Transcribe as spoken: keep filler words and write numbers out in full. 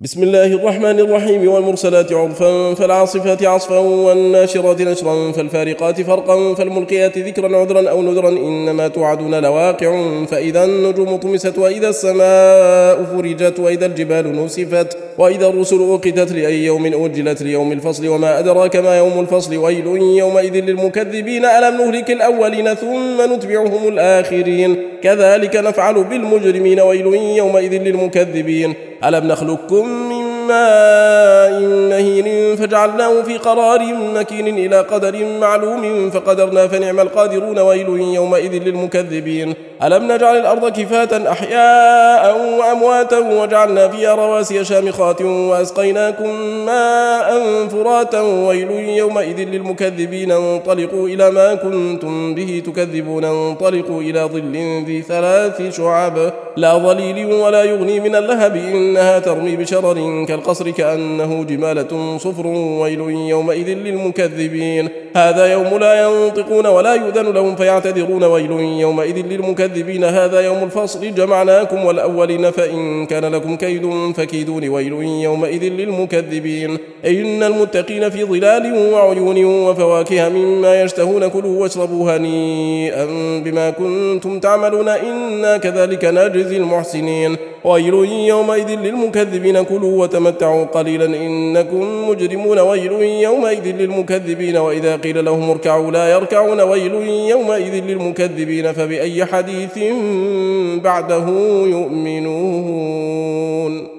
بسم الله الرحمن الرحيم. والمرسلات عرفا فالعاصفات عصفا والناشرات نشرا فالفارقات فرقا فالملقيات ذكرا عذرا أو نذرا إنما توعدون لواقع. فإذا النجوم طمست وإذا السماء فرجت وإذا الجبال نسفت وإذا الرسل أقتت لأي يوم أجلت ليوم الفصل وما أدراك ما يوم الفصل ويل يومئذ للمكذبين ألم نهلك الأولين ثم نتبعهم الآخرين كذلك نفعل بالمجرمين ويل يومئذ للمكذبين ألم نخلقكم من ماء مهين فجعلناه في قرار مكين إلى قدر معلوم فقدرنا فنعم القادرون ويل يومئذ للمكذبين ألم نجعل الأرض كفاة أحياء وأمواتا وجعلنا فيها رواسي شامخات وأسقيناكم ماء فراتا ويل يومئذ للمكذبين انطلقوا إلى ما كنتم به تكذبون انطلقوا إلى ظل ذي ثلاث شعب لا ظليل ولا يغني من اللهب إنها ترمي بشرر كالقصر كأنه جمالة صفر ويل يومئذ للمكذبين هذا يوم لا ينطقون ولا يؤذن لهم فيعتذرون ويل يومئذ للمكذبين هذا يوم الفصل جمعناكم والأولين فإن كان لكم كيد فكيدون ويل يومئذ للمكذبين إن المتقين في ظلال وعيون وفواكه مما يشتهون كلوا واشربوا هنيئا بما كنتم تعملون إنا كذلك نجزي المحسنين ويل يومئذ للمكذبين كلوا وتمتعوا قليلا إنكم مجرمون ويل يومئذ للمكذبين وإذا قيل لهم اركعوا لا يركعون ويل يومئذ للمكذبين فبأي حديث بعده يؤمنون.